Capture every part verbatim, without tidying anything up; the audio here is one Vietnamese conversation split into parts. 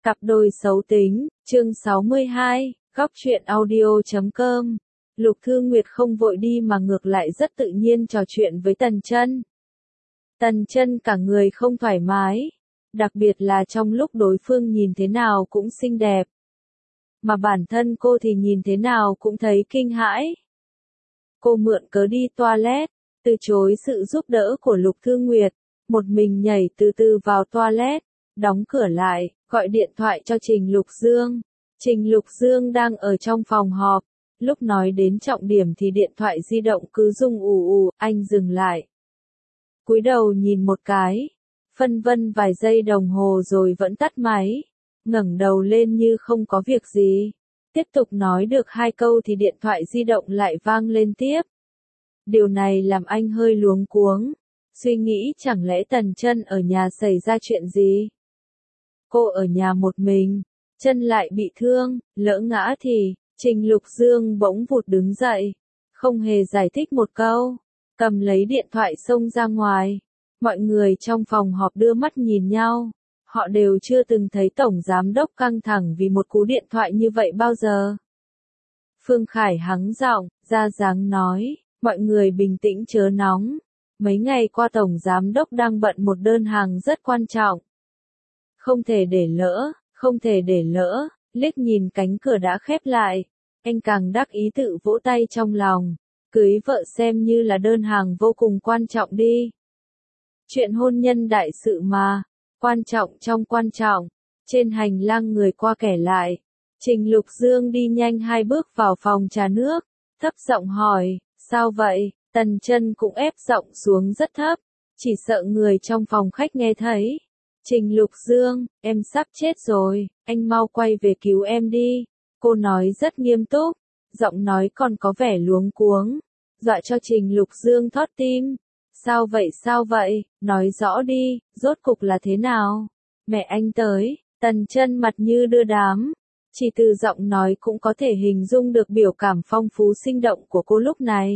Cặp đôi xấu tính, chương sáu mươi hai, góc truyện audio chấm com. Lục Thư Nguyệt không vội đi mà ngược lại rất tự nhiên trò chuyện với Tần Chân. Tần Chân cả người không thoải mái, đặc biệt là trong lúc đối phương nhìn thế nào cũng xinh đẹp. Mà bản thân cô thì nhìn thế nào cũng thấy kinh hãi. Cô mượn cớ đi toilet, từ chối sự giúp đỡ của Lục Thư Nguyệt, một mình nhảy từ từ vào toilet, đóng cửa lại, gọi điện thoại cho Trình Lục Dương. Trình Lục Dương đang ở trong phòng họp, lúc nói đến trọng điểm thì điện thoại di động cứ rung ù ù, anh dừng lại. Cúi đầu nhìn một cái, phân vân vài giây đồng hồ rồi vẫn tắt máy, ngẩng đầu lên như không có việc gì. Tiếp tục nói được hai câu thì điện thoại di động lại vang lên tiếp. Điều này làm anh hơi luống cuống, suy nghĩ chẳng lẽ Tần Chân ở nhà xảy ra chuyện gì. Cô ở nhà một mình, chân lại bị thương, lỡ ngã thì, Trình Lục Dương bỗng vụt đứng dậy, không hề giải thích một câu, cầm lấy điện thoại xông ra ngoài. Mọi người trong phòng họp đưa mắt nhìn nhau, họ đều chưa từng thấy tổng giám đốc căng thẳng vì một cú điện thoại như vậy bao giờ. Phương Khải hắng giọng, ra dáng nói, mọi người bình tĩnh chớ nóng, mấy ngày qua tổng giám đốc đang bận một đơn hàng rất quan trọng. Không thể để lỡ, không thể để lỡ, liếc nhìn cánh cửa đã khép lại, anh càng đắc ý tự vỗ tay trong lòng, cưới vợ xem như là đơn hàng vô cùng quan trọng đi. Chuyện hôn nhân đại sự mà, quan trọng trong quan trọng, trên hành lang người qua kẻ lại, Trình Lục Dương đi nhanh hai bước vào phòng trà nước, thấp giọng hỏi, sao vậy? Tần Chân cũng ép giọng xuống rất thấp, chỉ sợ người trong phòng khách nghe thấy. Trình Lục Dương, em sắp chết rồi, anh mau quay về cứu em đi. Cô nói rất nghiêm túc, giọng nói còn có vẻ luống cuống, dọa cho Trình Lục Dương thót tim. Sao vậy sao vậy, nói rõ đi, rốt cục là thế nào? Mẹ anh tới, Tần Chân mặt như đưa đám, chỉ từ giọng nói cũng có thể hình dung được biểu cảm phong phú sinh động của cô lúc này.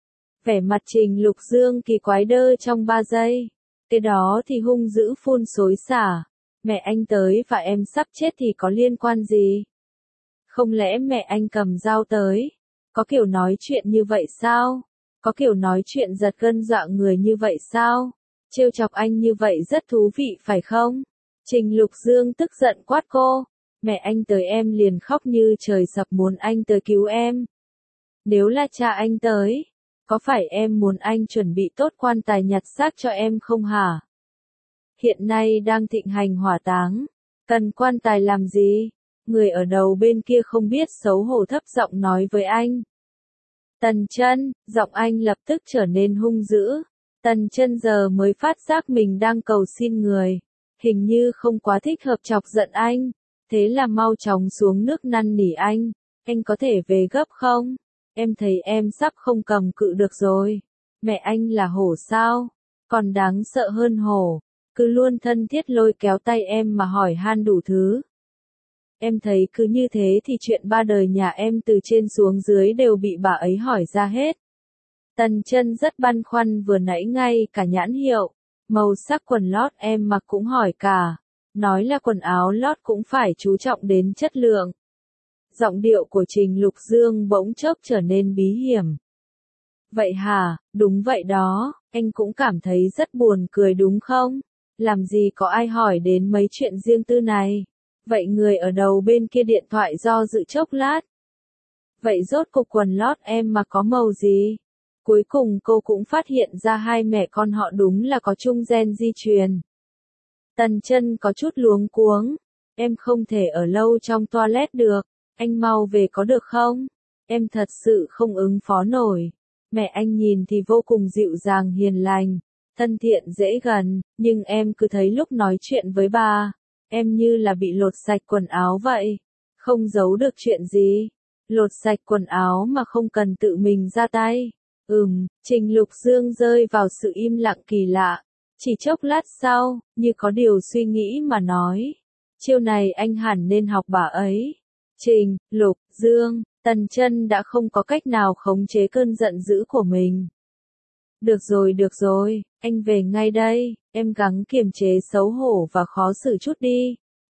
Vẻ mặt Trình Lục Dương kỳ quái đơ trong ba giây. Cái đó thì hung dữ phun xối xả. Mẹ anh tới và em sắp chết thì có liên quan gì? Không lẽ mẹ anh cầm dao tới? Có kiểu nói chuyện như vậy sao? Có kiểu nói chuyện giật gân dọa người như vậy sao? Trêu chọc anh như vậy rất thú vị phải không? Trình Lục Dương tức giận quát cô. Mẹ anh tới em liền khóc như trời sập muốn anh tới cứu em. Nếu là cha anh tới, có phải em muốn anh chuẩn bị tốt quan tài nhặt xác cho em không hả? Hiện nay đang thịnh hành hỏa táng, cần quan tài làm gì? Người ở đầu bên kia không biết xấu hổ thấp giọng nói với anh. Tần Chân, giọng anh lập tức trở nên hung dữ. Tần Chân giờ mới phát giác mình đang cầu xin người, hình như không quá thích hợp chọc giận anh, thế là mau chóng xuống nước năn nỉ anh, anh có thể về gấp không? Em thấy em sắp không cầm cự được rồi. Mẹ anh là hổ sao? Còn đáng sợ hơn hổ, cứ luôn thân thiết lôi kéo tay em mà hỏi han đủ thứ. Em thấy cứ như thế thì chuyện ba đời nhà em từ trên xuống dưới đều bị bà ấy hỏi ra hết. Tần Chân rất băn khoăn vừa nãy ngay cả nhãn hiệu, màu sắc quần lót em mặc cũng hỏi cả, nói là quần áo lót cũng phải chú trọng đến chất lượng. Giọng điệu của Trình Lục Dương bỗng chốc trở nên bí hiểm. Vậy hả, đúng vậy đó, anh cũng cảm thấy rất buồn cười đúng không? Làm gì có ai hỏi đến mấy chuyện riêng tư này? Vậy người ở đầu bên kia điện thoại do dự chốc lát. Vậy rốt cuộc quần lót em mà có màu gì? Cuối cùng cô cũng phát hiện ra hai mẹ con họ đúng là có chung gen di truyền. Tần Chân có chút luống cuống. Em không thể ở lâu trong toilet được. Anh mau về có được không? Em thật sự không ứng phó nổi. Mẹ anh nhìn thì vô cùng dịu dàng hiền lành, thân thiện dễ gần, nhưng em cứ thấy lúc nói chuyện với bà, em như là bị lột sạch quần áo vậy. Không giấu được chuyện gì. Lột sạch quần áo mà không cần tự mình ra tay. Ừm, Trình Lục Dương rơi vào sự im lặng kỳ lạ. Chỉ chốc lát sau, như có điều suy nghĩ mà nói. Chiêu này anh hẳn nên học bà ấy. Trình, Lục, Dương, Tần Chân đã không có cách nào khống chế cơn giận dữ của mình. Được rồi được rồi, anh về ngay đây, em gắng kiềm chế xấu hổ và khó xử chút đi.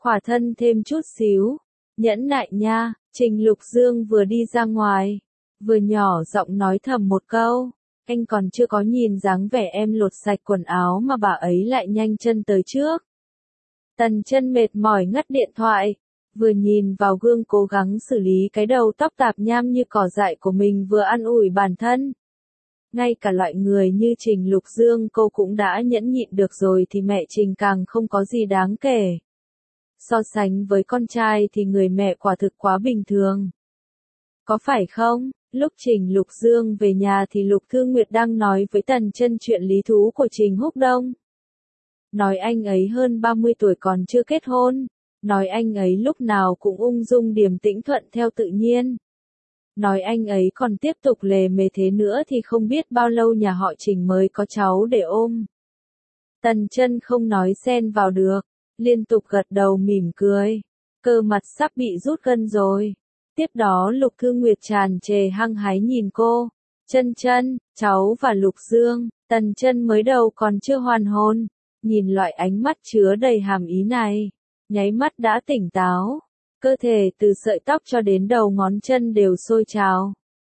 khỏa thân thêm chút xíu. Nhẫn nại nha, Trình Lục Dương vừa đi ra ngoài, vừa nhỏ giọng nói thầm một câu, anh còn chưa có nhìn dáng vẻ em lột sạch quần áo mà bà ấy lại nhanh chân tới trước. Tần Chân mệt mỏi ngắt điện thoại, vừa nhìn vào gương cố gắng xử lý cái đầu tóc tạp nham như cỏ dại của mình vừa an ủi bản thân. Ngay cả loại người như Trình Lục Dương cô cũng đã nhẫn nhịn được rồi thì mẹ Trình càng không có gì đáng kể. So sánh với con trai thì người mẹ quả thực quá bình thường. Có phải không? Lúc Trình Lục Dương về nhà thì Lục Thư Nguyệt đang nói với Tần Chân chuyện lý thú của Trình Húc Đông. Nói anh ấy hơn ba mươi tuổi còn chưa kết hôn. Nói anh ấy lúc nào cũng ung dung điềm tĩnh thuận theo tự nhiên. Nói anh ấy còn tiếp tục lề mề thế nữa thì không biết bao lâu nhà họ Trình mới có cháu để ôm. Tần Chân không nói xen vào được, liên tục gật đầu mỉm cười. Cơ mặt sắp bị rút gân rồi. Tiếp đó Lục Thư Nguyệt tràn trề hăng hái nhìn cô. Chân Chân, cháu và Lục Dương. Tần Chân mới đầu còn chưa hoàn hồn, nhìn loại ánh mắt chứa đầy hàm ý này, nháy mắt đã tỉnh táo. Cơ thể từ sợi tóc cho đến đầu ngón chân đều sôi trào.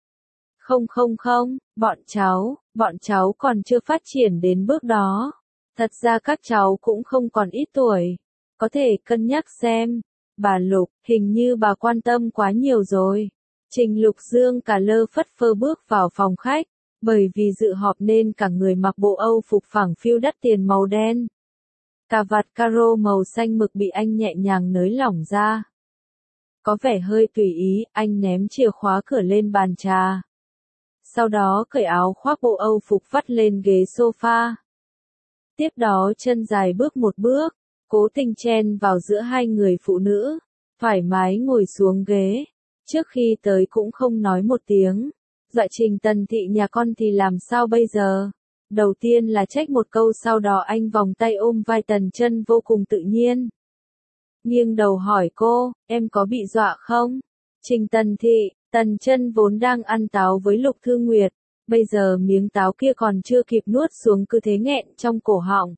Không không không, bọn cháu, bọn cháu còn chưa phát triển đến bước đó. Thật ra các cháu cũng không còn ít tuổi. Có thể cân nhắc xem. Bà Lục, hình như bà quan tâm quá nhiều rồi. Trình Lục Dương cả lơ phất phơ bước vào phòng khách. Bởi vì dự họp nên cả người mặc bộ Âu phục phẳng phiu đắt tiền màu đen. Cà vạt caro màu xanh mực bị anh nhẹ nhàng nới lỏng ra. Có vẻ hơi tùy ý, anh ném chìa khóa cửa lên bàn trà. Sau đó cởi áo khoác bộ Âu phục vắt lên ghế sofa. Tiếp đó chân dài bước một bước, cố tình chen vào giữa hai người phụ nữ, thoải mái ngồi xuống ghế. Trước khi tới cũng không nói một tiếng. Dọa Trình Tần Thị nhà con thì làm sao bây giờ? Đầu tiên là trách một câu, sau đó anh vòng tay ôm vai Tần Chân vô cùng tự nhiên. Nghiêng đầu hỏi cô, em có bị dọa không? Trình Tần Thị, Tần Chân vốn đang ăn táo với Lục Thư Nguyệt, bây giờ miếng táo kia còn chưa kịp nuốt xuống cứ thế nghẹn trong cổ họng.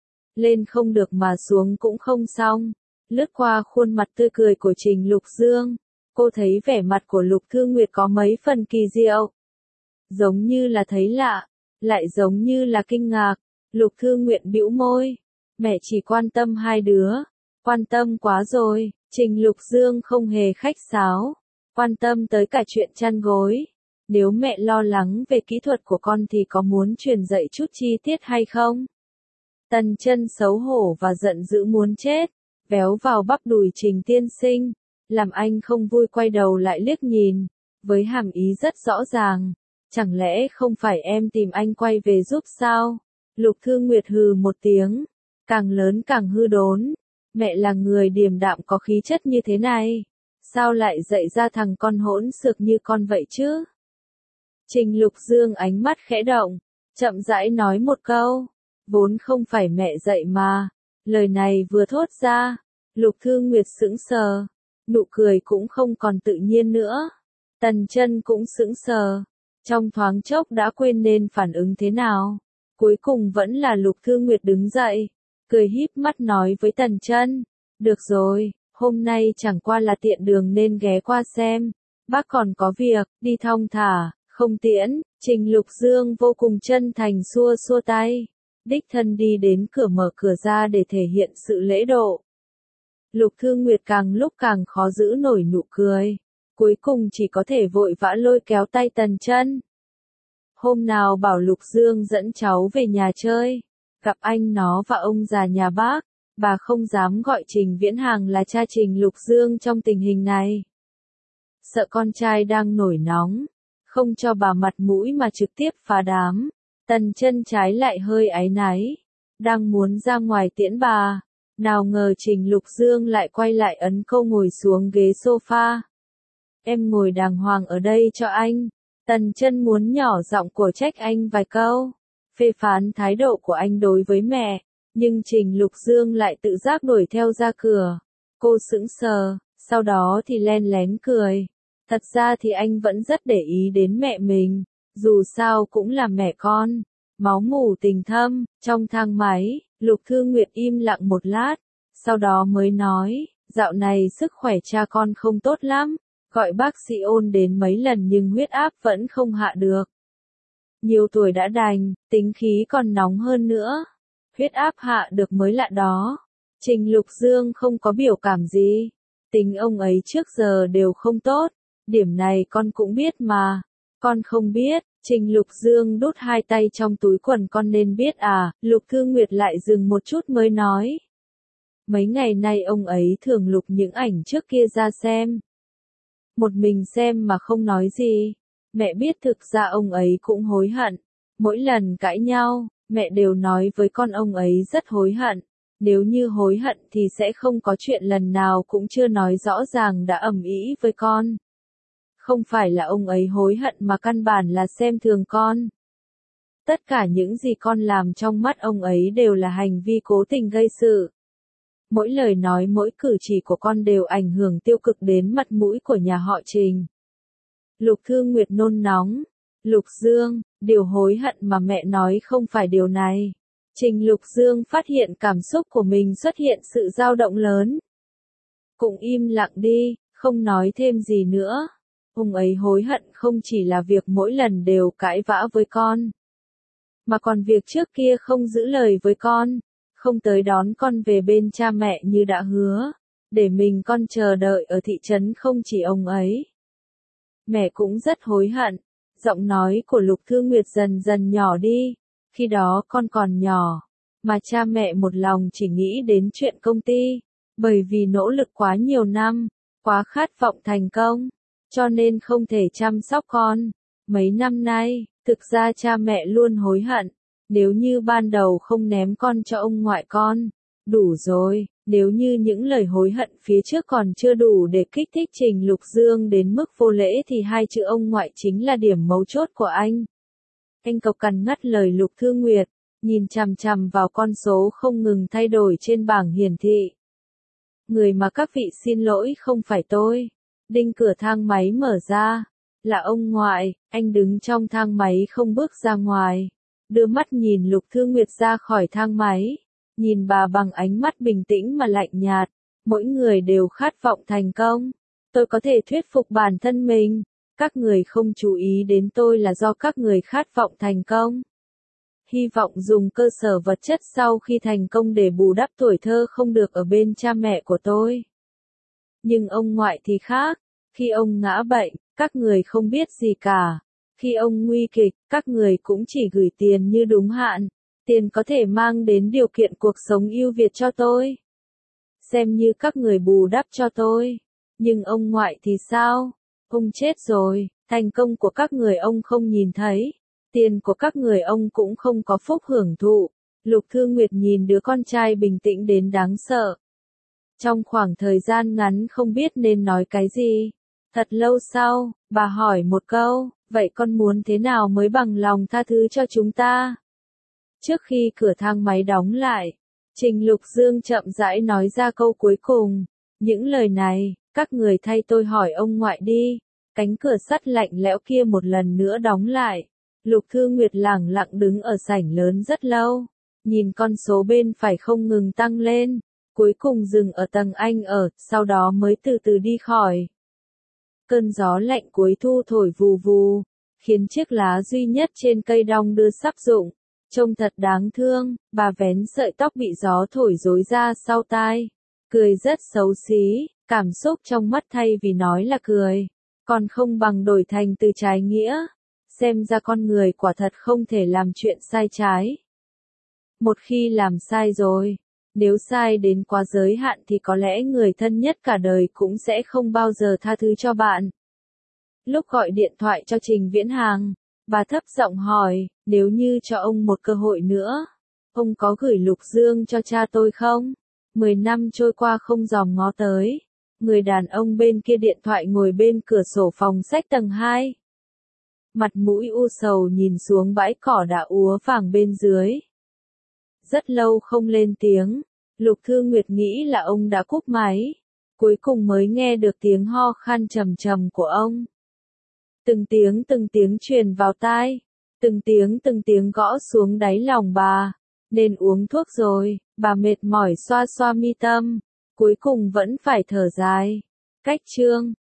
Lên không được mà xuống cũng không xong. Lướt qua khuôn mặt tươi cười của Trình Lục Dương, cô thấy vẻ mặt của Lục Thư Nguyệt có mấy phần kỳ diệu. Giống như là thấy lạ, lại giống như là kinh ngạc. Lục Thư Nguyệt bĩu môi, mẹ chỉ quan tâm hai đứa. Quan tâm quá rồi. Trình Lục Dương không hề khách sáo, quan tâm tới cả chuyện chăn gối. Nếu mẹ lo lắng về kỹ thuật của con thì có muốn truyền dạy chút chi tiết hay không? Tần Chân xấu hổ và giận dữ muốn chết, véo vào bắp đùi Trình tiên sinh, làm anh không vui quay đầu lại liếc nhìn, với hàm ý rất rõ ràng. Chẳng lẽ không phải em tìm anh quay về giúp sao? Lục Thư Nguyệt hừ một tiếng, càng lớn càng hư đốn. Mẹ là người điềm đạm có khí chất như thế này, sao lại dạy ra thằng con hỗn xược như con vậy chứ? Trình Lục Dương ánh mắt khẽ động, chậm rãi nói một câu, vốn không phải mẹ dạy mà. Lời này vừa thốt ra, Lục Thư Nguyệt sững sờ, nụ cười cũng không còn tự nhiên nữa. Tần Chân cũng sững sờ, trong thoáng chốc đã quên nên phản ứng thế nào. Cuối cùng vẫn là Lục Thư Nguyệt đứng dậy, cười híp mắt nói với Tần Chân, được rồi, hôm nay chẳng qua là tiện đường nên ghé qua xem, bác còn có việc, đi thong thả, không tiễn. Trình Lục Dương vô cùng chân thành xua xua tay, đích thân đi đến cửa mở cửa ra để thể hiện sự lễ độ. Lục Thư Nguyệt càng lúc càng khó giữ nổi nụ cười, cuối cùng chỉ có thể vội vã lôi kéo tay Tần Chân. Hôm nào bảo Lục Dương dẫn cháu về nhà chơi, gặp anh nó và ông già nhà bác, bà không dám gọi Trình Viễn Hàng là cha Trình Lục Dương trong tình hình này. Sợ con trai đang nổi nóng, không cho bà mặt mũi mà trực tiếp phá đám. Tần Chân trái lại hơi áy náy, đang muốn ra ngoài tiễn bà, nào ngờ Trình Lục Dương lại quay lại ấn cô ngồi xuống ghế sofa. Em ngồi đàng hoàng ở đây cho anh. Tần Chân muốn nhỏ giọng cổ trách anh vài câu, phê phán thái độ của anh đối với mẹ, nhưng Trình Lục Dương lại tự giác đuổi theo ra cửa. Cô sững sờ, sau đó thì len lén cười. Thật ra thì anh vẫn rất để ý đến mẹ mình, dù sao cũng là mẹ con, máu mủ tình thâm. Trong thang máy, Lục Thư Nguyệt im lặng một lát, sau đó mới nói, Dạo này sức khỏe cha con không tốt lắm, gọi bác sĩ ôn đến mấy lần nhưng huyết áp vẫn không hạ được. Nhiều tuổi đã đành, tính khí còn nóng hơn nữa. Huyết áp hạ được mới lạ đó. Trình Lục Dương không có biểu cảm gì. Tính ông ấy trước giờ đều không tốt. Điểm này con cũng biết mà. Con không biết. Trình Lục Dương đút hai tay trong túi quần, con nên biết à. Lục Thư Nguyệt lại dừng một chút mới nói. Mấy ngày nay ông ấy thường lục những ảnh trước kia ra xem. Một mình xem mà không nói gì. Mẹ biết thực ra ông ấy cũng hối hận. Mỗi lần cãi nhau, mẹ đều nói với con ông ấy rất hối hận. Nếu như hối hận thì sẽ không có chuyện lần nào cũng chưa nói rõ ràng đã ầm ĩ với con. Không phải là ông ấy hối hận mà căn bản là xem thường con. Tất cả những gì con làm trong mắt ông ấy đều là hành vi cố tình gây sự. Mỗi lời nói mỗi cử chỉ của con đều ảnh hưởng tiêu cực đến mặt mũi của nhà họ Trình. Lục Thư Nguyệt nôn nóng. Lục Dương, điều hối hận mà mẹ nói không phải điều này. Trình Lục Dương phát hiện cảm xúc của mình xuất hiện sự dao động lớn. Cũng im lặng đi, không nói thêm gì nữa. Ông ấy hối hận không chỉ là việc mỗi lần đều cãi vã với con, mà còn việc trước kia không giữ lời với con, không tới đón con về bên cha mẹ như đã hứa, để mình con chờ đợi ở thị trấn không chỉ ông ấy. Mẹ cũng rất hối hận. Giọng nói của Lục Thư Nguyệt dần dần nhỏ đi. Khi đó con còn nhỏ, mà cha mẹ một lòng chỉ nghĩ đến chuyện công ty, bởi vì nỗ lực quá nhiều năm, quá khát vọng thành công, cho nên không thể chăm sóc con. Mấy năm nay, thực ra cha mẹ luôn hối hận, nếu như ban đầu không ném con cho ông ngoại con, đủ rồi. Nếu như những lời hối hận phía trước còn chưa đủ để kích thích Trình Lục Dương đến mức vô lễ thì hai chữ ông ngoại chính là điểm mấu chốt của anh. Anh cộc cằn ngắt lời Lục Thư Nguyệt, nhìn chằm chằm vào con số không ngừng thay đổi trên bảng hiển thị. Người mà các vị xin lỗi không phải tôi. Đinh cửa thang máy mở ra. Là ông ngoại. Anh đứng trong thang máy không bước ra ngoài. Đưa mắt nhìn Lục Thư Nguyệt ra khỏi thang máy. Nhìn bà bằng ánh mắt bình tĩnh mà lạnh nhạt. Mỗi người đều khát vọng thành công. Tôi có thể thuyết phục bản thân mình. Các người không chú ý đến tôi là do các người khát vọng thành công. Hy vọng dùng cơ sở vật chất sau khi thành công để bù đắp tuổi thơ không được ở bên cha mẹ của tôi. Nhưng ông ngoại thì khác. Khi ông ngã bệnh, các người không biết gì cả. Khi ông nguy kịch, các người cũng chỉ gửi tiền như đúng hạn. Tiền có thể mang đến điều kiện cuộc sống ưu việt cho tôi. Xem như các người bù đắp cho tôi. Nhưng ông ngoại thì sao? Ông chết rồi, thành công của các người ông không nhìn thấy. Tiền của các người ông cũng không có phúc hưởng thụ. Lục Thư Nguyệt nhìn đứa con trai bình tĩnh đến đáng sợ. Trong khoảng thời gian ngắn không biết nên nói cái gì. Thật lâu sau, bà hỏi một câu, vậy con muốn thế nào mới bằng lòng tha thứ cho chúng ta? Trước khi cửa thang máy đóng lại, Trình Lục Dương chậm rãi nói ra câu cuối cùng. Những lời này, các người thay tôi hỏi ông ngoại đi. Cánh cửa sắt lạnh lẽo kia một lần nữa đóng lại. Lục Thư Nguyệt lẳng lặng đứng ở sảnh lớn rất lâu. Nhìn con số bên phải không ngừng tăng lên. Cuối cùng dừng ở tầng anh ở, sau đó mới từ từ đi khỏi. Cơn gió lạnh cuối thu thổi vù vù, khiến chiếc lá duy nhất trên cây đong đưa sắp rụng. Trông thật đáng thương, bà vén sợi tóc bị gió thổi rối ra sau tai. Cười rất xấu xí, cảm xúc trong mắt thay vì nói là cười, còn không bằng đổi thành từ trái nghĩa. Xem ra con người quả thật không thể làm chuyện sai trái. Một khi làm sai rồi, nếu sai đến quá giới hạn thì có lẽ người thân nhất cả đời cũng sẽ không bao giờ tha thứ cho bạn. Lúc gọi điện thoại cho Trình Viễn Hàng, bà thấp giọng hỏi, nếu như cho ông một cơ hội nữa, ông có gửi Lục Dương cho cha tôi không? Mười năm trôi qua không dòm ngó tới. Người đàn ông bên kia điện thoại ngồi bên cửa sổ phòng sách tầng hai. Mặt mũi u sầu nhìn xuống bãi cỏ đã úa vàng bên dưới. Rất lâu không lên tiếng, Lục Thư Nguyệt nghĩ là ông đã cúp máy. Cuối cùng mới nghe được tiếng ho khan trầm trầm của ông. Từng tiếng từng tiếng truyền vào tai, từng tiếng từng tiếng gõ xuống đáy lòng bà. Nên uống thuốc rồi, bà mệt mỏi xoa xoa mi tâm. cuối cùng vẫn phải thở dài. Cách chương